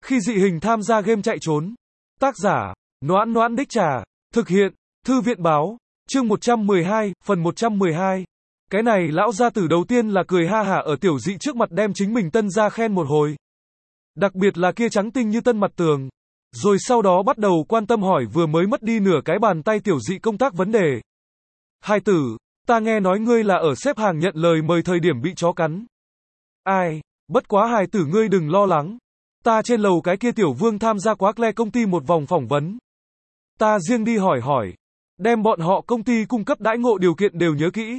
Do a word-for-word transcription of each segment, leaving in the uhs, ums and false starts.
Khi dị hình tham gia game chạy trốn. Tác giả, Noãn Noãn Đích Trà. Thực hiện, Thư viện báo. Chương một trăm mười hai, phần một trăm mười hai. Cái này lão gia tử đầu tiên là cười ha hả ở tiểu dị trước mặt đem chính mình tân gia khen một hồi. Đặc biệt là kia trắng tinh như tân mặt tường. Rồi sau đó bắt đầu quan tâm hỏi vừa mới mất đi nửa cái bàn tay tiểu dị công tác vấn đề. Hai tử, ta nghe nói ngươi là ở xếp hàng nhận lời mời thời điểm bị chó cắn. Ai, bất quá hài tử ngươi đừng lo lắng. Ta trên lầu cái kia tiểu vương tham gia quá Cle công ty một vòng phỏng vấn. Ta riêng đi hỏi hỏi. Đem bọn họ công ty cung cấp đãi ngộ điều kiện đều nhớ kỹ.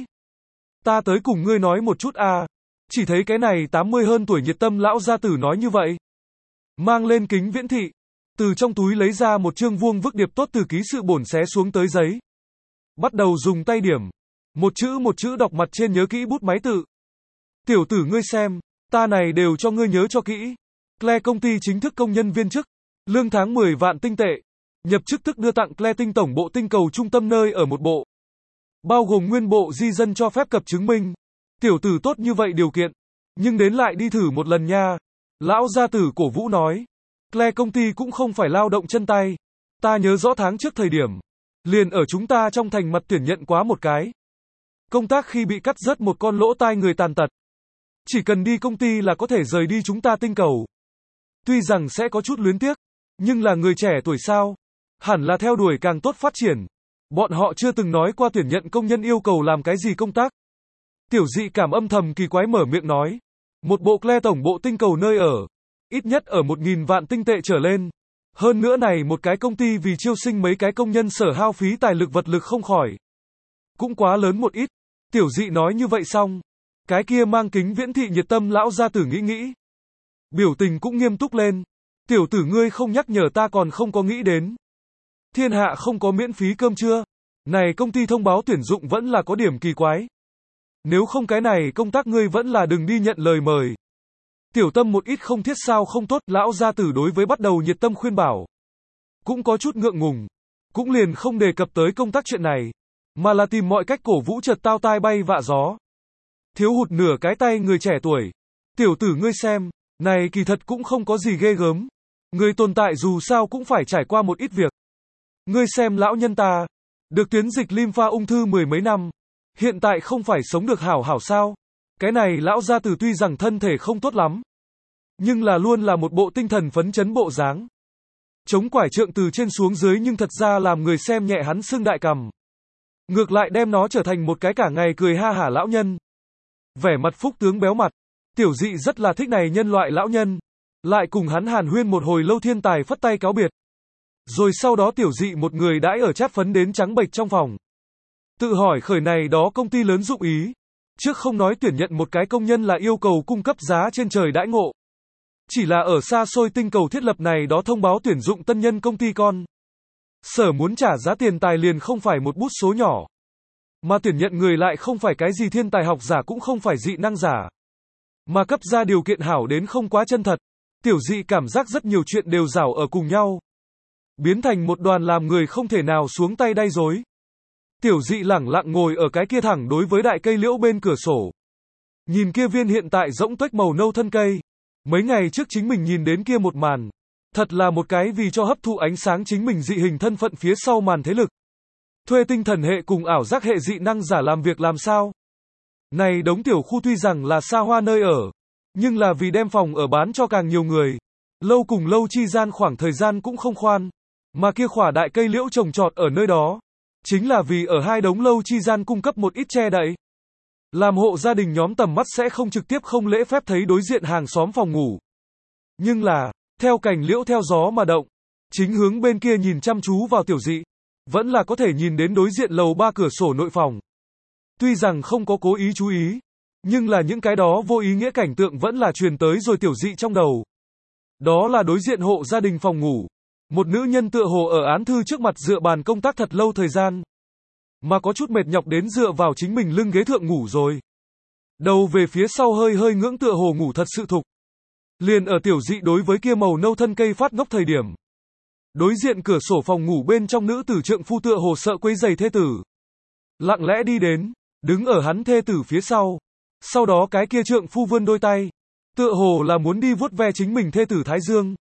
Ta tới cùng ngươi nói một chút a. À. Chỉ thấy cái này tám mươi hơn tuổi nhiệt tâm lão gia tử nói như vậy. Mang lên kính viễn thị. Từ trong túi lấy ra một chương vuông vức điệp tốt từ ký sự bổn xé xuống tới giấy. Bắt đầu dùng tay điểm. Một chữ một chữ đọc mặt trên nhớ kỹ bút máy tự. Tiểu tử ngươi xem. Ta này đều cho ngươi nhớ cho kỹ. Cle công ty chính thức công nhân viên chức. Lương tháng mười vạn tinh tệ. Nhập chức tức đưa tặng Cle tinh tổng bộ tinh cầu trung tâm nơi ở một bộ. Bao gồm nguyên bộ di dân cho phép cập chứng minh. Tiểu tử tốt như vậy điều kiện. Nhưng đến lại đi thử một lần nha. Lão gia tử cổ vũ nói. Cle công ty cũng không phải lao động chân tay. Ta nhớ rõ tháng trước thời điểm. Liền ở chúng ta trong thành mặt tuyển nhận quá một cái. Công tác khi bị cắt rớt một con lỗ tai người tàn tật. Chỉ cần đi công ty là có thể rời đi chúng ta tinh cầu. Tuy rằng sẽ có chút luyến tiếc. Nhưng là người trẻ tuổi sao. Hẳn là theo đuổi càng tốt phát triển. Bọn họ chưa từng nói qua tuyển nhận công nhân yêu cầu làm cái gì công tác. Tiểu dị cảm âm thầm kỳ quái mở miệng nói. Một bộ Cle tổng bộ tinh cầu nơi ở. Ít nhất ở một nghìn vạn tinh tệ trở lên. Hơn nữa này một cái công ty vì chiêu sinh mấy cái công nhân sở hao phí tài lực vật lực không khỏi. Cũng quá lớn một ít. Tiểu dị nói như vậy xong. Cái kia mang kính viễn thị nhiệt tâm lão gia tử nghĩ nghĩ. Biểu tình cũng nghiêm túc lên. Tiểu tử ngươi không nhắc nhở ta còn không có nghĩ đến. Thiên hạ không có miễn phí cơm trưa. Này công ty thông báo tuyển dụng vẫn là có điểm kỳ quái. Nếu không cái này công tác ngươi vẫn là đừng đi nhận lời mời. Tiểu tâm một ít không thiết sao không tốt, lão gia tử đối với bắt đầu nhiệt tâm khuyên bảo. Cũng có chút ngượng ngùng. Cũng liền không đề cập tới công tác chuyện này. Mà là tìm mọi cách cổ vũ chợt tao tai bay vạ gió. Thiếu hụt nửa cái tay người trẻ tuổi. Tiểu tử ngươi xem. Này kỳ thật cũng không có gì ghê gớm. Người tồn tại dù sao cũng phải trải qua một ít việc. Ngươi xem lão nhân ta. Được tuyến dịch lympha ung thư mười mấy năm. Hiện tại không phải sống được hảo hảo sao. Cái này lão gia tử tuy rằng thân thể không tốt lắm. Nhưng là luôn là một bộ tinh thần phấn chấn bộ dáng. Chống quải trượng từ trên xuống dưới nhưng thật ra làm người xem nhẹ hắn xương đại cằm. Ngược lại đem nó trở thành một cái cả ngày cười ha hả lão nhân. Vẻ mặt phúc tướng béo mặt. Tiểu dị rất là thích này nhân loại lão nhân. Lại cùng hắn hàn huyên một hồi lâu thiên tài phất tay cáo biệt. Rồi sau đó tiểu dị một người đãi ở chát phấn đến trắng bệch trong phòng. Tự hỏi khởi này đó công ty lớn dụng ý. Trước không nói tuyển nhận một cái công nhân là yêu cầu cung cấp giá trên trời đãi ngộ. Chỉ là ở xa xôi tinh cầu thiết lập này đó thông báo tuyển dụng tân nhân công ty con. Sở muốn trả giá tiền tài liền không phải một bút số nhỏ. Mà tuyển nhận người lại không phải cái gì thiên tài học giả cũng không phải dị năng giả. Mà cấp ra điều kiện hảo đến không quá chân thật. Tiểu dị cảm giác rất nhiều chuyện đều rảo ở cùng nhau. Biến thành một đoàn làm người không thể nào xuống tay đay dối. Tiểu dị lẳng lặng ngồi ở cái kia thẳng đối với đại cây liễu bên cửa sổ. Nhìn kia viên hiện tại rỗng tuếch màu nâu thân cây. Mấy ngày trước chính mình nhìn đến kia một màn. Thật là một cái vì cho hấp thụ ánh sáng chính mình dị hình thân phận phía sau màn thế lực. Thuê tinh thần hệ cùng ảo giác hệ dị năng giả làm việc làm sao. Này đống tiểu khu tuy rằng là xa hoa nơi ở. Nhưng là vì đem phòng ở bán cho càng nhiều người. Lâu cùng lâu chi gian khoảng thời gian cũng không khoan. Mà kia khỏa đại cây liễu trồng trọt ở nơi đó. Chính là vì ở hai đống lâu chi gian cung cấp một ít che đậy. Làm hộ gia đình nhóm tầm mắt sẽ không trực tiếp không lễ phép thấy đối diện hàng xóm phòng ngủ. Nhưng là, theo cành liễu theo gió mà động. Chính hướng bên kia nhìn chăm chú vào tiểu dị. Vẫn là có thể nhìn đến đối diện lầu ba cửa sổ nội phòng. Tuy rằng không có cố ý chú ý. Nhưng là những cái đó vô ý nghĩa cảnh tượng vẫn là truyền tới rồi tiểu dị trong đầu. Đó là đối diện hộ gia đình phòng ngủ. Một nữ nhân tựa hồ ở án thư trước mặt dựa bàn công tác thật lâu thời gian. Mà có chút mệt nhọc đến dựa vào chính mình lưng ghế thượng ngủ rồi. Đầu về phía sau hơi hơi ngưỡng tựa hồ ngủ thật sự thục. Liền ở tiểu dị đối với kia màu nâu thân cây phát ngốc thời điểm. Đối diện cửa sổ phòng ngủ bên trong nữ tử trượng phu tựa hồ sợ quấy giày thê tử. Lặng lẽ đi đến, đứng ở hắn thê tử phía sau. Sau đó cái kia trượng phu vươn đôi tay. Tựa hồ là muốn đi vuốt ve chính mình thê tử thái dương.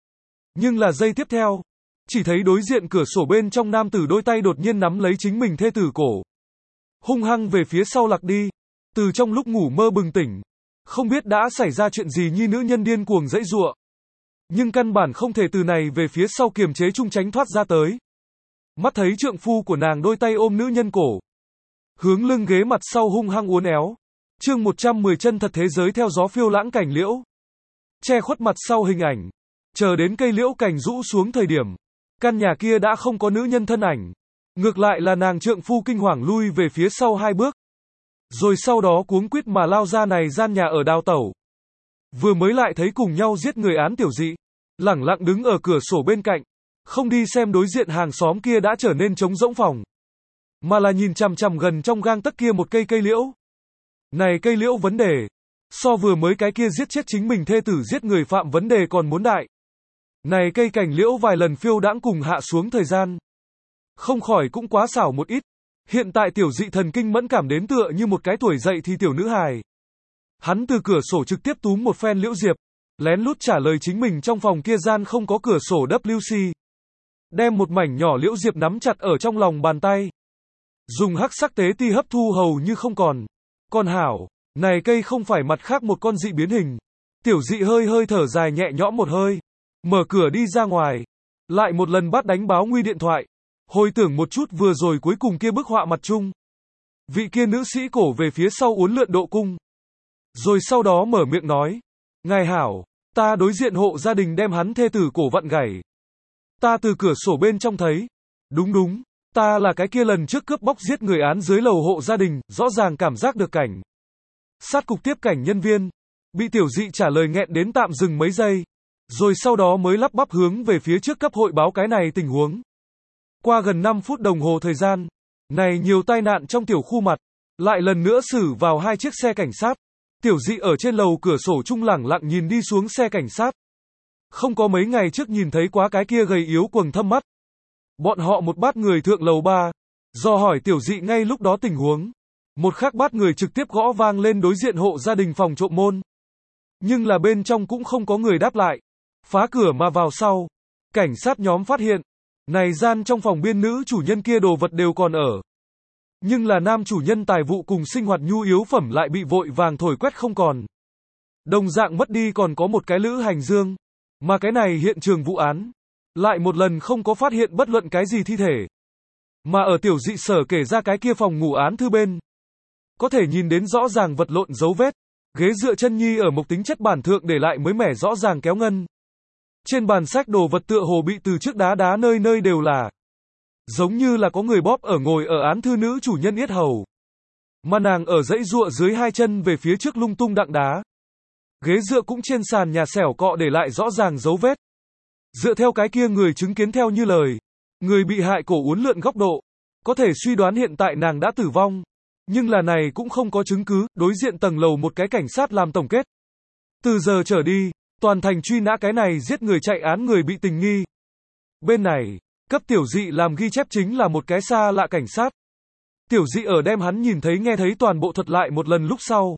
Nhưng là giây tiếp theo, chỉ thấy đối diện cửa sổ bên trong nam tử đôi tay đột nhiên nắm lấy chính mình thê tử cổ. Hung hăng về phía sau lặc đi. Từ trong lúc ngủ mơ bừng tỉnh. Không biết đã xảy ra chuyện gì như nữ nhân điên cuồng dãy giụa. Nhưng căn bản không thể từ này về phía sau kiềm chế chung tránh thoát ra tới. Mắt thấy trượng phu của nàng đôi tay ôm nữ nhân cổ. Hướng lưng ghế mặt sau hung hăng uốn éo. Chương một trăm mười chân thật thế giới theo gió phiêu lãng cảnh liễu. Che khuất mặt sau hình ảnh. Chờ đến cây liễu cành rũ xuống thời điểm. Căn nhà kia đã không có nữ nhân thân ảnh. Ngược lại là nàng trượng phu kinh hoàng lui về phía sau hai bước. Rồi sau đó cuống quýt mà lao ra này gian nhà ở đào tẩu. Vừa mới lại thấy cùng nhau giết người án tiểu dị. Lẳng lặng đứng ở cửa sổ bên cạnh. Không đi xem đối diện hàng xóm kia đã trở nên trống rỗng phòng. Mà là nhìn chằm chằm gần trong gang tấc kia một cây cây liễu. Này cây liễu vấn đề. So vừa mới cái kia giết chết chính mình thê tử giết người phạm vấn đề còn muốn đại. Này cây cành liễu vài lần phiêu đãng cùng hạ xuống thời gian. Không khỏi cũng quá xảo một ít. Hiện tại tiểu dị thần kinh mẫn cảm đến tựa như một cái tuổi dậy thì tiểu nữ hài. Hắn từ cửa sổ trực tiếp túm một phen liễu diệp. Lén lút trả lời chính mình trong phòng kia gian không có cửa sổ vê kép xê. Đem một mảnh nhỏ liễu diệp nắm chặt ở trong lòng bàn tay. Dùng hắc sắc tế ti hấp thu hầu như không còn. Còn hảo, này cây không phải mặt khác một con dị biến hình. Tiểu dị hơi hơi thở dài nhẹ nhõm một hơi. Mở cửa đi ra ngoài. Lại một lần bắt đánh báo nguy điện thoại. Hồi tưởng một chút vừa rồi cuối cùng kia bức họa mặt chung. Vị kia nữ sĩ cổ về phía sau uốn lượn độ cung. Rồi sau đó mở miệng nói. Ngài hảo, ta đối diện hộ gia đình đem hắn thê tử cổ vặn gãy. Ta từ cửa sổ bên trong thấy. Đúng đúng, ta là cái kia lần trước cướp bóc giết người án dưới lầu hộ gia đình, rõ ràng cảm giác được cảnh. Sát cục tiếp cảnh nhân viên. Bị tiểu dị trả lời nghẹn đến tạm dừng mấy giây. Rồi sau đó mới lắp bắp hướng về phía trước cấp hội báo cái này tình huống. Qua gần năm phút đồng hồ thời gian. Này nhiều tai nạn trong tiểu khu mặt. Lại lần nữa xử vào hai chiếc xe cảnh sát. Tiểu dị ở trên lầu cửa sổ trung lẳng lặng nhìn đi xuống xe cảnh sát. Không có mấy ngày trước nhìn thấy quá cái kia gầy yếu quầng thâm mắt. Bọn họ một bát người thượng lầu ba. Do hỏi tiểu dị ngay lúc đó tình huống. Một khắc bát người trực tiếp gõ vang lên đối diện hộ gia đình phòng trộm môn. Nhưng là bên trong cũng không có người đáp lại. Phá cửa mà vào sau. Cảnh sát nhóm phát hiện. Này gian trong phòng biên nữ chủ nhân kia đồ vật đều còn ở. Nhưng là nam chủ nhân tài vụ cùng sinh hoạt nhu yếu phẩm lại bị vội vàng thổi quét không còn. Đồng dạng mất đi còn có một cái lữ hành dương. Mà cái này hiện trường vụ án. Lại một lần không có phát hiện bất luận cái gì thi thể. Mà ở tiểu dị sở kể ra cái kia phòng ngủ án thư bên. Có thể nhìn đến rõ ràng vật lộn dấu vết. Ghế dựa chân nhi ở một tính chất bản thượng để lại mới mẻ rõ ràng kéo ngân. Trên bàn sách đồ vật tựa hồ bị từ trước đá đá nơi nơi đều là. Giống như là có người bóp ở ngồi ở án thư nữ chủ nhân yết hầu. Mà nàng ở dãy dụa dưới hai chân về phía trước lung tung đặng đá. Ghế dựa cũng trên sàn nhà xẻo cọ để lại rõ ràng dấu vết. Dựa theo cái kia người chứng kiến theo như lời. Người bị hại cổ uốn lượn góc độ. Có thể suy đoán hiện tại nàng đã tử vong. Nhưng là này cũng không có chứng cứ. Đối diện tầng lầu một cái cảnh sát làm tổng kết. Từ giờ trở đi. Toàn thành truy nã cái này giết người chạy án người bị tình nghi. Bên này, cấp tiểu dị làm ghi chép chính là một cái xa lạ cảnh sát. Tiểu dị ở đem hắn nhìn thấy nghe thấy toàn bộ thuật lại một lần lúc sau.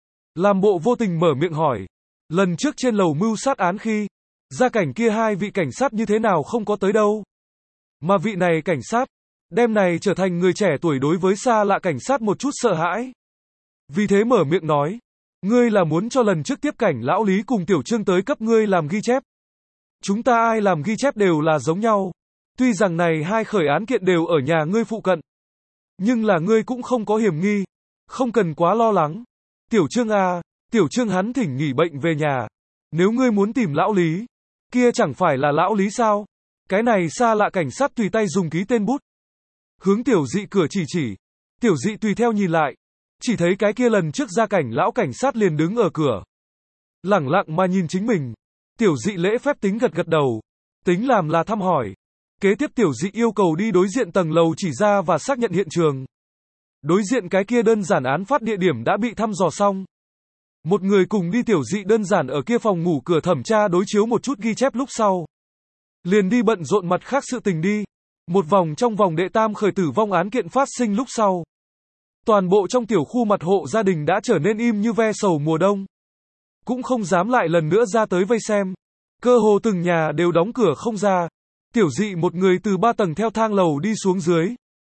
Làm bộ vô tình mở miệng hỏi. Lần trước trên lầu mưu sát án khi, gia cảnh kia hai vị cảnh sát như thế nào không có tới đâu. Mà vị này cảnh sát, đem này trở thành người trẻ tuổi đối với xa lạ cảnh sát một chút sợ hãi. Vì thế mở miệng nói. Ngươi là muốn cho lần trước tiếp cảnh lão Lý cùng tiểu Trương tới cấp ngươi làm ghi chép. Chúng ta ai làm ghi chép đều là giống nhau. Tuy rằng này hai khởi án kiện đều ở nhà ngươi phụ cận. Nhưng là ngươi cũng không có hiểm nghi. Không cần quá lo lắng. Tiểu Trương à, tiểu Trương hắn thỉnh nghỉ bệnh về nhà. Nếu ngươi muốn tìm lão Lý, kia chẳng phải là lão Lý sao? Cái này xa lạ cảnh sát tùy tay dùng ký tên bút. Hướng tiểu dị cửa chỉ chỉ. Tiểu dị tùy theo nhìn lại. Chỉ thấy cái kia lần trước ra cảnh lão cảnh sát liền đứng ở cửa. Lẳng lặng mà nhìn chính mình. Tiểu dị lễ phép tính gật gật đầu. Tính làm là thăm hỏi. Kế tiếp tiểu dị yêu cầu đi đối diện tầng lầu chỉ ra và xác nhận hiện trường. Đối diện cái kia đơn giản án phát địa điểm đã bị thăm dò xong. Một người cùng đi tiểu dị đơn giản ở kia phòng ngủ cửa thẩm tra đối chiếu một chút ghi chép lúc sau. Liền đi bận rộn mặt khác sự tình đi. Một vòng trong vòng đệ tam khởi tử vong án kiện phát sinh lúc sau. Toàn bộ trong tiểu khu mặt hộ gia đình đã trở nên im như ve sầu mùa đông. Cũng không dám lại lần nữa ra tới vây xem. Cơ hồ từng nhà đều đóng cửa không ra. Tiểu dị một người từ ba tầng theo thang lầu đi xuống dưới.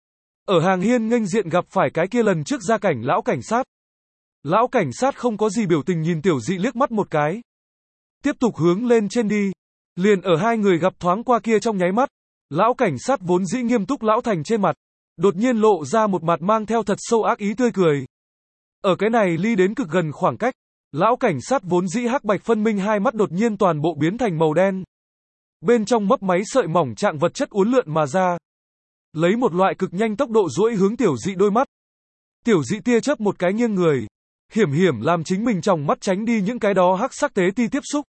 Ở hàng hiên nghênh diện gặp phải cái kia lần trước ra cảnh lão cảnh sát. Lão cảnh sát không có gì biểu tình nhìn tiểu dị liếc mắt một cái. Tiếp tục hướng lên trên đi. Liền ở hai người gặp thoáng qua kia trong nháy mắt. Lão cảnh sát vốn dĩ nghiêm túc lão thành trên mặt. Đột nhiên lộ ra một mặt mang theo thật sâu ác ý tươi cười. Ở cái này ly đến cực gần khoảng cách. Lão cảnh sát vốn dĩ hắc bạch phân minh hai mắt đột nhiên toàn bộ biến thành màu đen. Bên trong mấp máy sợi mỏng trạng vật chất uốn lượn mà ra. Lấy một loại cực nhanh tốc độ duỗi hướng tiểu dị đôi mắt. Tiểu dị tia chớp một cái nghiêng người. Hiểm hiểm làm chính mình trong mắt tránh đi những cái đó hắc sắc tế ti tiếp xúc.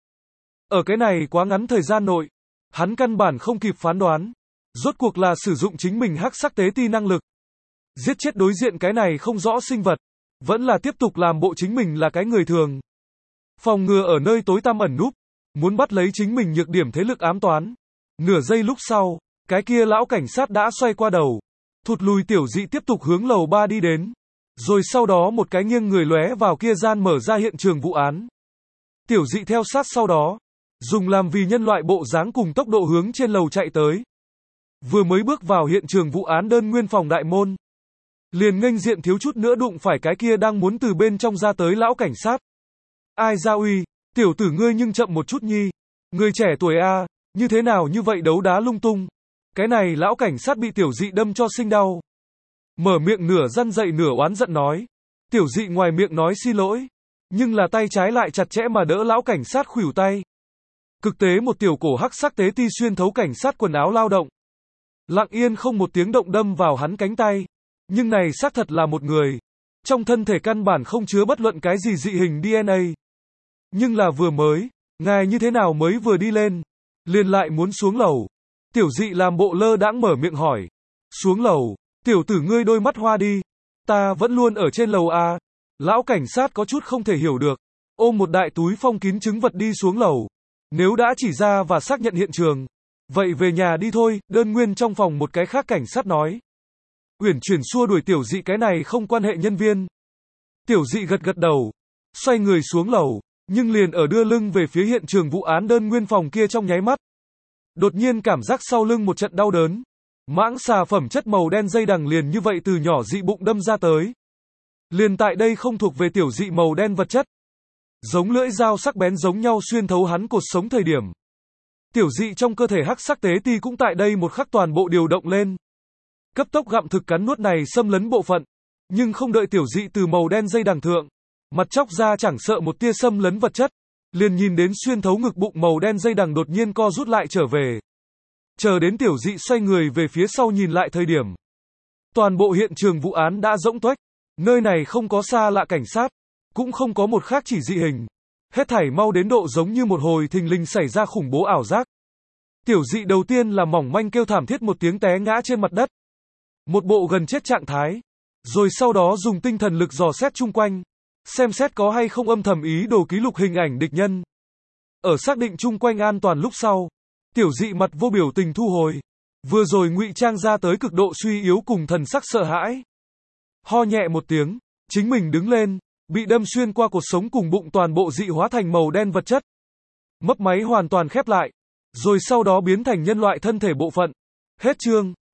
Ở cái này quá ngắn thời gian nội. Hắn căn bản không kịp phán đoán. Rốt cuộc là sử dụng chính mình hắc sắc tế ti năng lực. Giết chết đối diện cái này không rõ sinh vật. Vẫn là tiếp tục làm bộ chính mình là cái người thường. Phòng ngừa ở nơi tối tăm ẩn núp. Muốn bắt lấy chính mình nhược điểm thế lực ám toán. Nửa giây lúc sau, cái kia lão cảnh sát đã xoay qua đầu. Thụt lùi tiểu dị tiếp tục hướng lầu ba đi đến. Rồi sau đó một cái nghiêng người lóe vào kia gian mở ra hiện trường vụ án. Tiểu dị theo sát sau đó. Dùng làm vì nhân loại bộ dáng cùng tốc độ hướng trên lầu chạy tới. Vừa mới bước vào hiện trường vụ án đơn nguyên phòng đại môn. Liền nghênh diện thiếu chút nữa đụng phải cái kia đang muốn từ bên trong ra tới lão cảnh sát. Ai ra uy, tiểu tử ngươi nhưng chậm một chút nhi. Người trẻ tuổi a, như thế nào như vậy đấu đá lung tung. Cái này lão cảnh sát bị tiểu dị đâm cho sinh đau. Mở miệng nửa răn dậy nửa oán giận nói. Tiểu dị ngoài miệng nói xin lỗi. Nhưng là tay trái lại chặt chẽ mà đỡ lão cảnh sát khuỷu tay. Cực tế một tiểu cổ hắc sắc tế ti xuyên thấu cảnh sát quần áo lao động. Lặng yên không một tiếng động đâm vào hắn cánh tay. Nhưng này xác thật là một người. Trong thân thể căn bản không chứa bất luận cái gì dị hình đê en a. Nhưng là vừa mới, ngài như thế nào mới vừa đi lên. Liền lại muốn xuống lầu. Tiểu dị làm bộ lơ đãng mở miệng hỏi. Xuống lầu, tiểu tử ngươi đôi mắt hoa đi. Ta vẫn luôn ở trên lầu A. Lão cảnh sát có chút không thể hiểu được. Ôm một đại túi phong kín chứng vật đi xuống lầu. Nếu đã chỉ ra và xác nhận hiện trường. Vậy về nhà đi thôi, đơn nguyên trong phòng một cái khác cảnh sát nói. Uyển chuyển xua đuổi tiểu dị cái này không quan hệ nhân viên. Tiểu dị gật gật đầu. Xoay người xuống lầu. Nhưng liền ở đưa lưng về phía hiện trường vụ án đơn nguyên phòng kia trong nháy mắt. Đột nhiên cảm giác sau lưng một trận đau đớn. Mãng xà phẩm chất màu đen dây đằng liền như vậy từ nhỏ dị bụng đâm ra tới. Liền tại đây không thuộc về tiểu dị màu đen vật chất. Giống lưỡi dao sắc bén giống nhau xuyên thấu hắn cột sống thời điểm. Tiểu dị trong cơ thể hắc sắc tế ti cũng tại đây một khắc toàn bộ điều động lên. Cấp tốc gặm thực cắn nuốt này xâm lấn bộ phận. Nhưng không đợi tiểu dị từ màu đen dây đằng thượng. Mặt chóc ra chẳng sợ một tia xâm lấn vật chất. Liền nhìn đến xuyên thấu ngực bụng màu đen dây đằng đột nhiên co rút lại trở về. Chờ đến tiểu dị xoay người về phía sau nhìn lại thời điểm. Toàn bộ hiện trường vụ án đã rỗng tuếch. Nơi này không có xa lạ cảnh sát. Cũng không có một khác chỉ dị hình. Hết thảy mau đến độ giống như một hồi thình lình xảy ra khủng bố ảo giác. Tiểu dị đầu tiên là mỏng manh kêu thảm thiết một tiếng té ngã trên mặt đất. Một bộ gần chết trạng thái. Rồi sau đó dùng tinh thần lực dò xét chung quanh. Xem xét có hay không âm thầm ý đồ ký lục hình ảnh địch nhân. Ở xác định chung quanh an toàn lúc sau. Tiểu dị mặt vô biểu tình thu hồi. Vừa rồi ngụy trang ra tới cực độ suy yếu cùng thần sắc sợ hãi. Ho nhẹ một tiếng. Chính mình đứng lên. Bị đâm xuyên qua cột sống cùng bụng toàn bộ dị hóa thành màu đen vật chất. Mấp máy hoàn toàn khép lại. Rồi sau đó biến thành nhân loại thân thể bộ phận. Hết chương.